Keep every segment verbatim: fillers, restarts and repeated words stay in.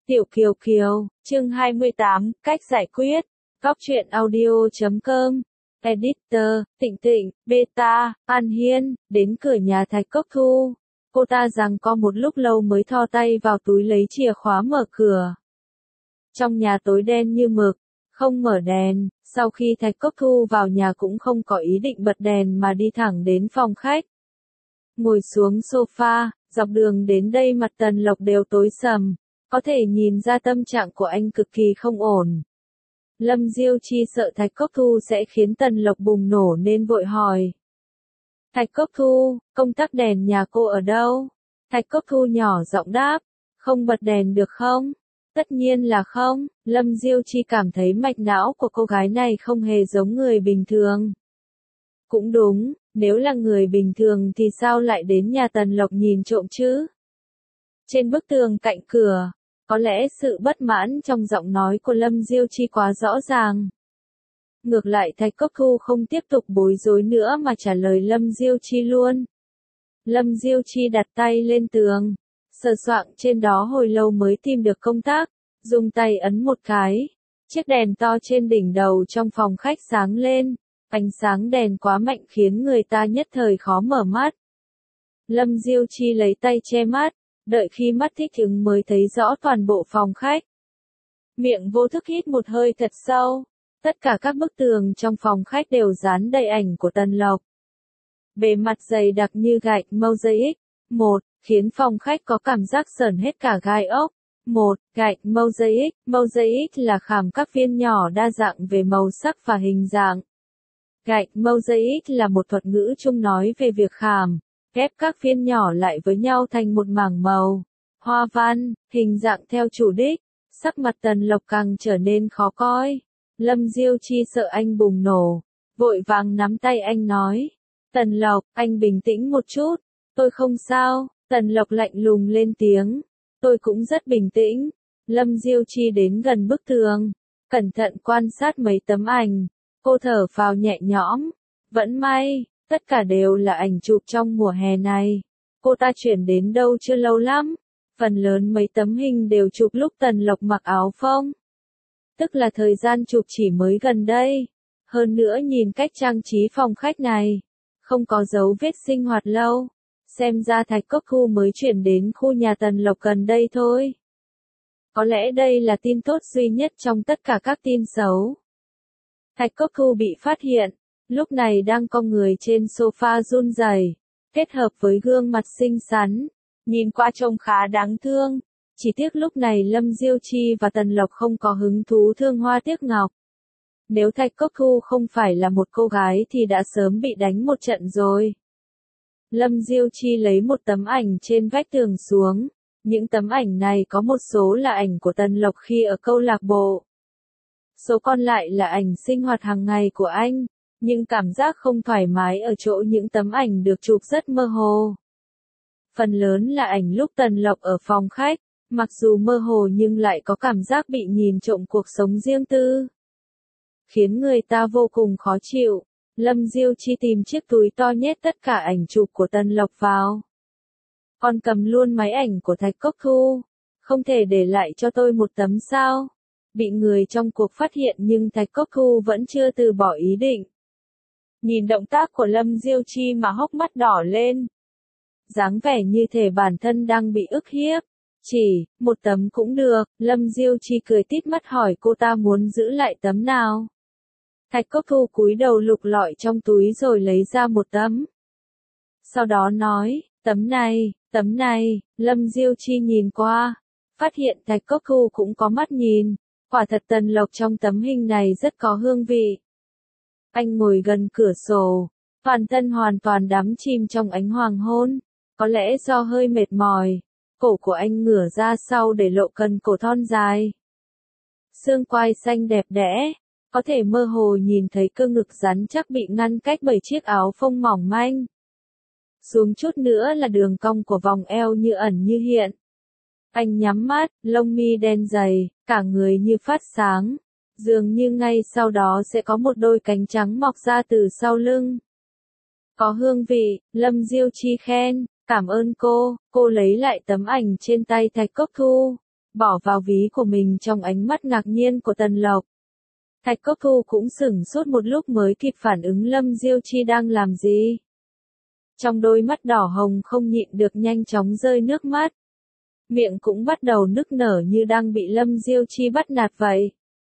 Tiểu Kiều Kiều, chương hai mươi tám, cách giải quyết. Góc truyện audio chấm com. Editor, Tịnh Tịnh, Beta, An Hiên, đến cửa nhà Thạch Cốc Thu. Cô ta rằng có một lúc lâu mới thò tay vào túi lấy chìa khóa mở cửa. Trong nhà tối đen như mực, không mở đèn, sau khi Thạch Cốc Thu vào nhà cũng không có ý định bật đèn mà đi thẳng đến phòng khách. Ngồi xuống sofa, dọc đường đến đây mặt Tần Lộc đều tối sầm. Có thể nhìn ra tâm trạng của anh cực kỳ không ổn. Lâm Diêu Chi sợ Thạch Cốc Thu sẽ khiến Tần Lộc bùng nổ nên vội hỏi. Thạch Cốc Thu, công tắc đèn nhà cô ở đâu? Thạch Cốc Thu nhỏ giọng đáp. Không bật đèn được không? Tất nhiên là không. Lâm Diêu Chi cảm thấy mạch não của cô gái này không hề giống người bình thường. Cũng đúng, nếu là người bình thường thì sao lại đến nhà Tần Lộc nhìn trộm chứ? Trên bức tường cạnh cửa, có lẽ sự bất mãn trong giọng nói của Lâm Diêu Chi quá rõ ràng. Ngược lại Thạch Cốc Thu không tiếp tục bối rối nữa mà trả lời Lâm Diêu Chi luôn. Lâm Diêu Chi đặt tay lên tường, sờ soạng trên đó hồi lâu mới tìm được công tắc, dùng tay ấn một cái. Chiếc đèn to trên đỉnh đầu trong phòng khách sáng lên, ánh sáng đèn quá mạnh khiến người ta nhất thời khó mở mắt. Lâm Diêu Chi lấy tay che mắt. Đợi khi mắt thích ứng mới thấy rõ toàn bộ phòng khách. Miệng vô thức hít một hơi thật sâu. Tất cả các bức tường trong phòng khách đều dán đầy ảnh của Tần Lộc. Bề mặt dày đặc như gạch mosaic. Một, khiến phòng khách có cảm giác sởn hết cả gai ốc. Một, gạch mosaic. Mosaic là khảm các viên nhỏ đa dạng về màu sắc và hình dạng. Gạch mosaic là một thuật ngữ chung nói về việc khảm. Ghép các viên nhỏ lại với nhau thành một mảng màu, hoa văn, hình dạng theo chủ đích, sắc mặt Tần Lộc càng trở nên khó coi. Lâm Diêu Chi sợ anh bùng nổ, vội vàng nắm tay anh nói. Tần Lộc, anh bình tĩnh một chút, tôi không sao. Tần Lộc lạnh lùng lên tiếng, tôi cũng rất bình tĩnh. Lâm Diêu Chi đến gần bức tường, cẩn thận quan sát mấy tấm ảnh, cô thở phào nhẹ nhõm, vẫn may. Tất cả đều là ảnh chụp trong mùa hè này. Cô ta chuyển đến đâu chưa lâu lắm. Phần lớn mấy tấm hình đều chụp lúc Tần Lộc mặc áo phông. Tức là thời gian chụp chỉ mới gần đây. Hơn nữa nhìn cách trang trí phòng khách này. Không có dấu vết sinh hoạt lâu. Xem ra Thạch Cốc Thu mới chuyển đến khu nhà Tần Lộc gần đây thôi. Có lẽ đây là tin tốt duy nhất trong tất cả các tin xấu. Thạch Cốc Thu bị phát hiện. Lúc này đang cong người trên sofa run rẩy, kết hợp với gương mặt xinh xắn, nhìn qua trông khá đáng thương. Chỉ tiếc lúc này Lâm Diêu Chi và Tần Lộc không có hứng thú thương hoa tiếc ngọc. Nếu Thạch Cốc Thu không phải là một cô gái thì đã sớm bị đánh một trận rồi. Lâm Diêu Chi lấy một tấm ảnh trên vách tường xuống. Những tấm ảnh này có một số là ảnh của Tần Lộc khi ở câu lạc bộ. Số còn lại là ảnh sinh hoạt hàng ngày của anh. Nhưng cảm giác không thoải mái ở chỗ những tấm ảnh được chụp rất mơ hồ. Phần lớn là ảnh lúc Tần Lộc ở phòng khách, mặc dù mơ hồ nhưng lại có cảm giác bị nhìn trộm cuộc sống riêng tư. Khiến người ta vô cùng khó chịu, Lâm Diêu Chi tìm chiếc túi to nhét tất cả ảnh chụp của Tần Lộc vào. Còn cầm luôn máy ảnh của Thạch Cốc Thu, không thể để lại cho tôi một tấm sao? Bị người trong cuộc phát hiện nhưng Thạch Cốc Thu vẫn chưa từ bỏ ý định. Nhìn động tác của Lâm Diêu Chi mà hốc mắt đỏ lên. Dáng vẻ như thể bản thân đang bị ức hiếp. Chỉ, một tấm cũng được. Lâm Diêu Chi cười tít mắt hỏi cô ta muốn giữ lại tấm nào. Thạch Cốc Thu cúi đầu lục lọi trong túi rồi lấy ra một tấm. Sau đó nói, tấm này, tấm này. Lâm Diêu Chi nhìn qua, phát hiện Thạch Cốc Thu cũng có mắt nhìn. Quả thật Tần Lộc trong tấm hình này rất có hương vị. Anh ngồi gần cửa sổ, toàn thân hoàn toàn đắm chìm trong ánh hoàng hôn. Có lẽ do hơi mệt mỏi, cổ của anh ngửa ra sau để lộ cần cổ thon dài. Xương quai xanh đẹp đẽ, có thể mơ hồ nhìn thấy cơ ngực rắn chắc bị ngăn cách bởi chiếc áo phông mỏng manh. Xuống chút nữa là đường cong của vòng eo như ẩn như hiện. Anh nhắm mắt, lông mi đen dày, cả người như phát sáng. Dường như ngay sau đó sẽ có một đôi cánh trắng mọc ra từ sau lưng. Có hương vị, Lâm Diêu Chi khen, cảm ơn cô. Cô lấy lại tấm ảnh trên tay Thạch Cốc Thu, bỏ vào ví của mình trong ánh mắt ngạc nhiên của Tần Lộc. Thạch Cốc Thu cũng sửng sốt một lúc mới kịp phản ứng Lâm Diêu Chi đang làm gì. Trong đôi mắt đỏ hồng không nhịn được nhanh chóng rơi nước mắt. Miệng cũng bắt đầu nức nở như đang bị Lâm Diêu Chi bắt nạt vậy.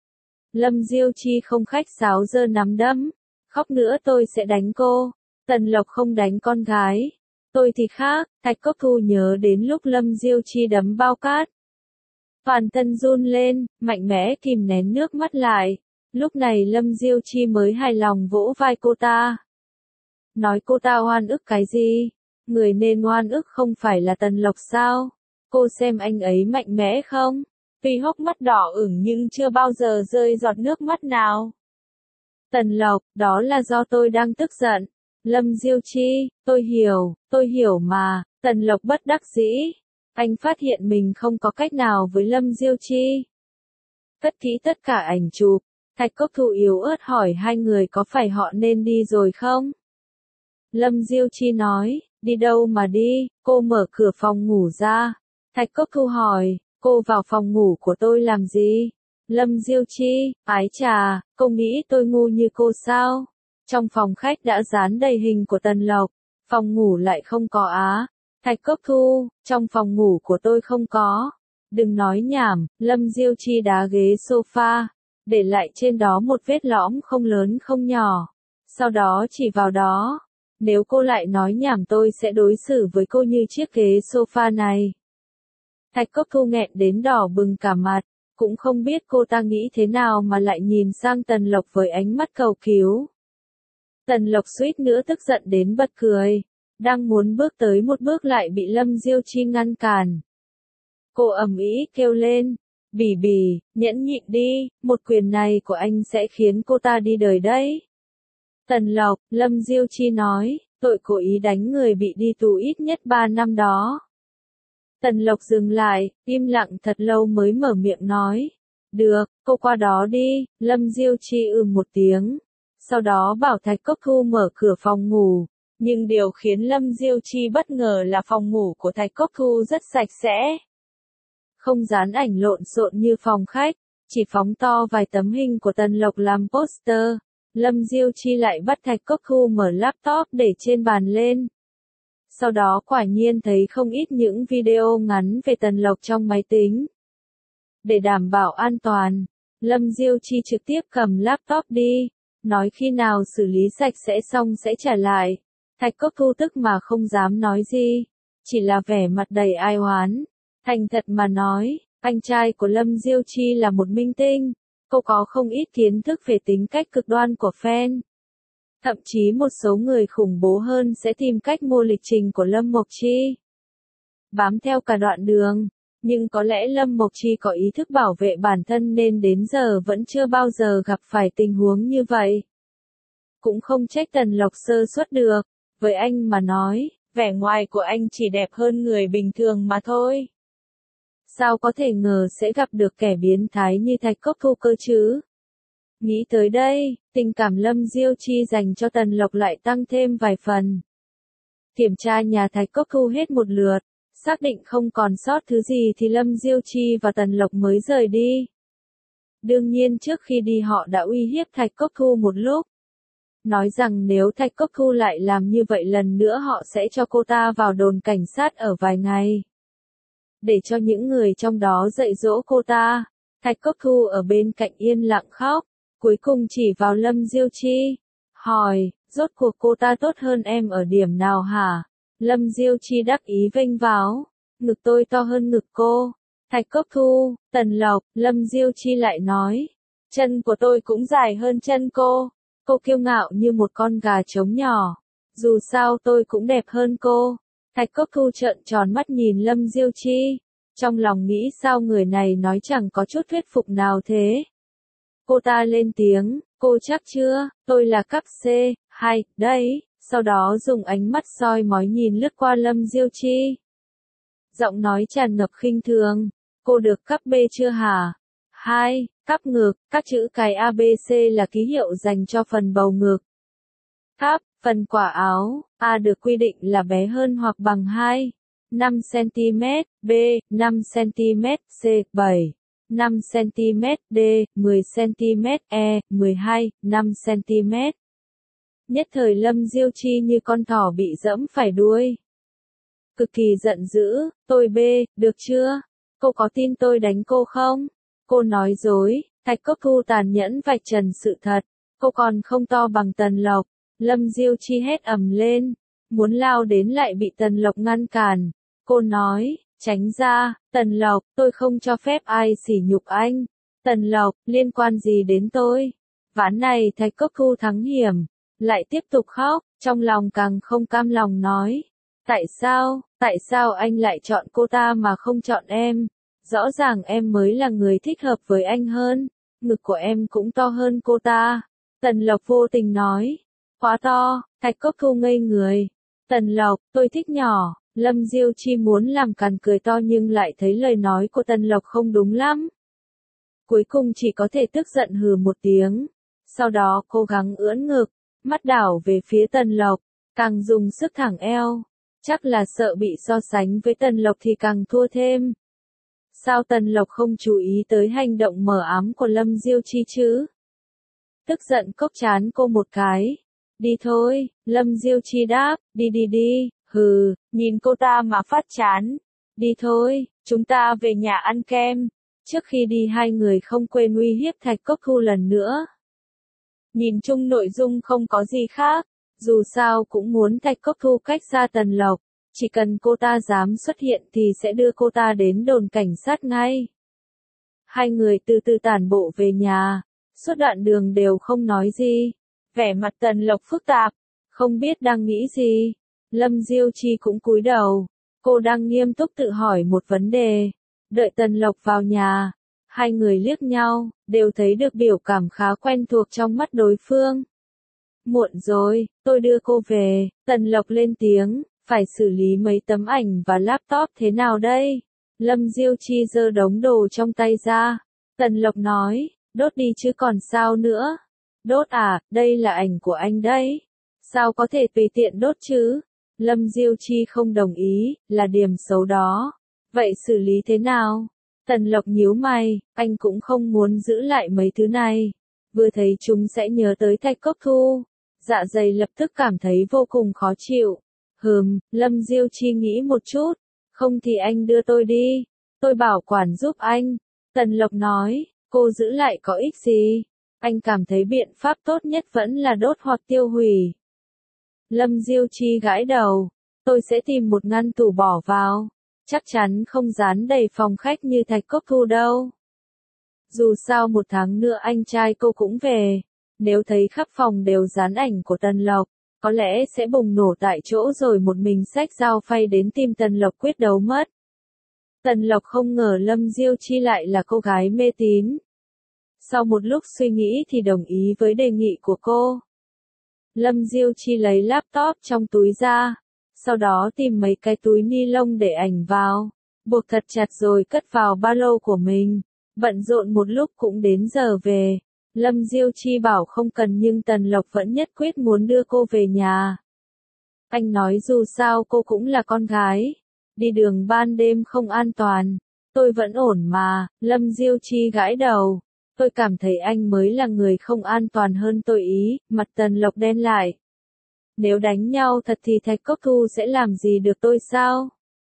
Lâm Diêu Chi không khách sáo giơ nắm đấm. Khóc nữa tôi sẽ đánh cô. Tần Lộc không đánh con gái. Tôi thì khác. Thạch Cốc Thu nhớ đến lúc Lâm Diêu Chi đấm bao cát. Toàn thân run lên, mạnh mẽ kìm nén nước mắt lại. Lúc này Lâm Diêu Chi mới hài lòng vỗ vai cô ta. Nói cô ta oan ức cái gì? Người nên oan ức không phải là Tần Lộc sao? Cô xem anh ấy mạnh mẽ không? Tuy hốc mắt đỏ ửng nhưng chưa bao giờ rơi giọt nước mắt nào. Tần Lộc, đó là do tôi đang tức giận. Lâm Diêu Chi, tôi hiểu, tôi hiểu mà. Tần Lộc bất đắc dĩ. Anh phát hiện mình không có cách nào với Lâm Diêu Chi. Cất kỹ tất cả ảnh chụp. Thạch Cốc Thu yếu ớt hỏi hai người có phải họ nên đi rồi không? Lâm Diêu Chi nói, đi đâu mà đi, cô mở cửa phòng ngủ ra. Thạch Cốc Thu hỏi, cô vào phòng ngủ của tôi làm gì? Lâm Diêu Chi, ái chà, cô nghĩ tôi ngu như cô sao? Trong phòng khách đã dán đầy hình của Tần Lộc, phòng ngủ lại không có á. Thạch Cốc Thu, trong phòng ngủ của tôi không có. Đừng nói nhảm, Lâm Diêu Chi đá ghế sofa, để lại trên đó một vết lõm không lớn không nhỏ. Sau đó chỉ vào đó. Nếu cô lại nói nhảm tôi sẽ đối xử với cô như chiếc ghế sofa này. Thạch Cốc Thu nghẹn đến đỏ bừng cả mặt, cũng không biết cô ta nghĩ thế nào mà lại nhìn sang Tần Lộc với ánh mắt cầu cứu. Tần Lộc suýt nữa tức giận đến bật cười, đang muốn bước tới một bước lại bị Lâm Diêu Chi ngăn cản. Cô ầm ĩ kêu lên, bỉ bỉ, nhẫn nhịn đi, một quyền này của anh sẽ khiến cô ta đi đời đấy. Tần Lộc, Lâm Diêu Chi nói, tội cố ý đánh người bị đi tù ít nhất ba năm đó. Tần Lộc dừng lại, im lặng thật lâu mới mở miệng nói. Được, cô qua đó đi. Lâm Diêu Chi ừ một tiếng. Sau đó bảo Thạch Cốc Thu mở cửa phòng ngủ. Nhưng điều khiến Lâm Diêu Chi bất ngờ là phòng ngủ của Thạch Cốc Thu rất sạch sẽ. Không dán ảnh lộn xộn như phòng khách, chỉ phóng to vài tấm hình của Tần Lộc làm poster. Lâm Diêu Chi lại bắt Thạch Cốc Thu mở laptop để trên bàn lên. Sau đó quả nhiên thấy không ít những video ngắn về Tần Lộc trong máy tính. Để đảm bảo an toàn, Lâm Diêu Chi trực tiếp cầm laptop đi, nói khi nào xử lý sạch sẽ xong sẽ trả lại. Thạch Cốc Thu tức mà không dám nói gì, chỉ là vẻ mặt đầy ai oán. Thành thật mà nói, anh trai của Lâm Diêu Chi là một minh tinh, cô có không ít kiến thức về tính cách cực đoan của fan. Thậm chí một số người khủng bố hơn sẽ tìm cách mua lịch trình của Lâm Mộc Chi. Bám theo cả đoạn đường, nhưng có lẽ Lâm Mộc Chi có ý thức bảo vệ bản thân nên đến giờ vẫn chưa bao giờ gặp phải tình huống như vậy. Cũng không trách Tần Lộc sơ suất được, với anh mà nói, vẻ ngoài của anh chỉ đẹp hơn người bình thường mà thôi. Sao có thể ngờ sẽ gặp được kẻ biến thái như Thạch Cốc Thu cơ chứ? Nghĩ tới đây, tình cảm Lâm Diêu Chi dành cho Tần Lộc lại tăng thêm vài phần. Kiểm tra nhà Thạch Cốc Thu hết một lượt, xác định không còn sót thứ gì thì Lâm Diêu Chi và Tần Lộc mới rời đi. Đương nhiên trước khi đi họ đã uy hiếp Thạch Cốc Thu một lúc. Nói rằng nếu Thạch Cốc Thu lại làm như vậy lần nữa họ sẽ cho cô ta vào đồn cảnh sát ở vài ngày. Để cho những người trong đó dạy dỗ cô ta. Thạch Cốc Thu ở bên cạnh yên lặng khóc, cuối cùng chỉ vào Lâm Diêu Chi. Hỏi, rốt cuộc cô ta tốt hơn em ở điểm nào hả? Lâm Diêu Chi đắc ý vênh váo, ngực tôi to hơn ngực cô. Thạch Cốc Thu, Tần Lộc, Lâm Diêu Chi lại nói, chân của tôi cũng dài hơn chân cô. Cô kiêu ngạo như một con gà trống nhỏ. Dù sao tôi cũng đẹp hơn cô. Thạch Cốc Thu trợn tròn mắt nhìn Lâm Diêu Chi. Trong lòng nghĩ sao người này nói chẳng có chút thuyết phục nào thế. Cô ta lên tiếng, cô chắc chưa, tôi là cấp C, hai, đấy. Sau đó dùng ánh mắt soi mói nhìn lướt qua Lâm Diêu Chi. Giọng nói tràn ngập khinh thường, cô được cấp B chưa hả? Hai, cấp ngực, các chữ cái A B C là ký hiệu dành cho phần bầu ngực. Cấp, phần quả áo, A được quy định là bé hơn hoặc bằng hai. năm xăng-ti-mét, B, năm xăng-ti-mét, C, bảy, năm xăng-ti-mét, D, mười xăng-ti-mét, E, mười hai, năm xăng-ti-mét. Nhất thời Lâm Diêu Chi như con thỏ bị dẫm phải đuôi. Cực kỳ giận dữ, tôi B, được chưa? Cô có tin tôi đánh cô không? Cô nói dối, Thạch Cốc Thu tàn nhẫn vạch trần sự thật. Cô còn không to bằng Tần Lộc. Lâm Diêu Chi hét ầm lên, muốn lao đến lại bị Tần Lộc ngăn cản. Cô nói, tránh ra, Tần Lộc, tôi không cho phép ai sỉ nhục anh. Tần Lộc, liên quan gì đến tôi? Ván này Thạch Cốc Thu thắng hiểm, lại tiếp tục khóc, trong lòng càng không cam lòng nói. Tại sao, tại sao anh lại chọn cô ta mà không chọn em? Rõ ràng em mới là người thích hợp với anh hơn, ngực của em cũng to hơn cô ta. Tần Lộc vô tình nói, quá to, Thạch Cốc Thu ngây người. Tần Lộc, tôi thích nhỏ. Lâm Diêu Chi muốn làm càn cười to nhưng lại thấy lời nói của Tần Lộc không đúng lắm. Cuối cùng chỉ có thể tức giận hừ một tiếng. Sau đó cố gắng ưỡn ngực, mắt đảo về phía Tần Lộc, càng dùng sức thẳng eo. Chắc là sợ bị so sánh với Tần Lộc thì càng thua thêm. Sao Tần Lộc không chú ý tới hành động mờ ám của Lâm Diêu Chi chứ? Tức giận cốc chán cô một cái. Đi thôi, Lâm Diêu Chi đáp, đi đi đi, hừ, nhìn cô ta mà phát chán. Đi thôi, chúng ta về nhà ăn kem. Trước khi đi hai người không quên uy hiếp Thạch Cốc Thu lần nữa. Nhìn chung nội dung không có gì khác, dù sao cũng muốn Thạch Cốc Thu cách xa Tần Lộc. Chỉ cần cô ta dám xuất hiện thì sẽ đưa cô ta đến đồn cảnh sát ngay. Hai người từ từ tản bộ về nhà, suốt đoạn đường đều không nói gì. Vẻ mặt Tần Lộc phức tạp, không biết đang nghĩ gì. Lâm Diêu Chi cũng cúi đầu, cô đang nghiêm túc tự hỏi một vấn đề. Đợi Tần Lộc vào nhà, hai người liếc nhau, đều thấy được biểu cảm khá quen thuộc trong mắt đối phương. Muộn rồi, tôi đưa cô về. Tần Lộc lên tiếng, phải xử lý mấy tấm ảnh và laptop thế nào đây? Lâm Diêu Chi giơ đống đồ trong tay ra. Tần Lộc nói, đốt đi chứ còn sao nữa. Đốt à, đây là ảnh của anh đấy. Sao có thể tùy tiện đốt chứ? Lâm Diêu Chi không đồng ý, là điểm xấu đó. Vậy xử lý thế nào? Tần Lộc nhíu mày, anh cũng không muốn giữ lại mấy thứ này. Vừa thấy chúng sẽ nhớ tới Thạch Cốc Thu. Dạ dày lập tức cảm thấy vô cùng khó chịu. Hừm, Lâm Diêu Chi nghĩ một chút. Không thì anh đưa tôi đi. Tôi bảo quản giúp anh. Tần Lộc nói, cô giữ lại có ích gì? Anh cảm thấy biện pháp tốt nhất vẫn là đốt hoặc tiêu hủy. Lâm Diêu Chi gãi đầu. Tôi sẽ tìm một ngăn tủ bỏ vào. Chắc chắn không dán đầy phòng khách như Thạch Cốc Thu đâu. Dù sao một tháng nữa anh trai cô cũng về. Nếu thấy khắp phòng đều dán ảnh của Tần Lộc, có lẽ sẽ bùng nổ tại chỗ rồi một mình xách dao phay đến tìm Tần Lộc quyết đấu mất. Tần Lộc không ngờ Lâm Diêu Chi lại là cô gái mê tín. Sau một lúc suy nghĩ thì đồng ý với đề nghị của cô. Lâm Diêu Chi lấy laptop trong túi ra, sau đó tìm mấy cái túi ni lông để ảnh vào, buộc thật chặt rồi cất vào ba lô của mình. Bận rộn một lúc cũng đến giờ về. Lâm Diêu Chi bảo không cần nhưng Tần Lộc vẫn nhất quyết muốn đưa cô về nhà. Anh nói dù sao cô cũng là con gái. Đi đường ban đêm không an toàn. Tôi vẫn ổn mà. Lâm Diêu Chi gãi đầu. Tôi cảm thấy anh mới là người không an toàn hơn tôi ý. Mặt Tần Lộc đen lại. Nếu đánh nhau thật thì Thạch Cốc Thu sẽ làm gì được tôi sao?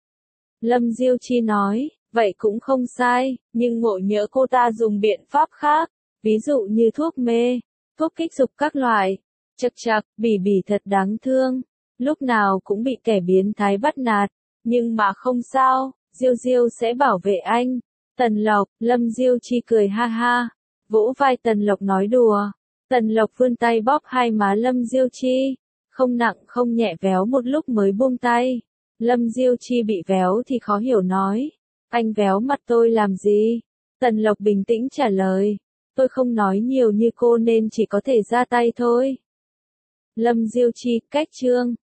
Lâm Diêu Chi nói, vậy cũng không sai, nhưng ngộ nhỡ cô ta dùng biện pháp khác. Ví dụ như thuốc mê, thuốc kích dục các loại. Chật chật, Bỉ Bỉ thật đáng thương. Lúc nào cũng bị kẻ biến thái bắt nạt. Nhưng mà không sao, Diêu Diêu sẽ bảo vệ anh. Tần Lộc, Lâm Diêu Chi cười ha ha. Vỗ vai Tần Lộc nói đùa. Tần Lộc vươn tay bóp hai má Lâm Diêu Chi. Không nặng không nhẹ véo một lúc mới buông tay. Lâm Diêu Chi bị véo thì khó hiểu nói. Anh véo mặt tôi làm gì? Tần Lộc bình tĩnh trả lời. Tôi không nói nhiều như cô nên chỉ có thể ra tay thôi. Lâm Diêu Chi, cách chương.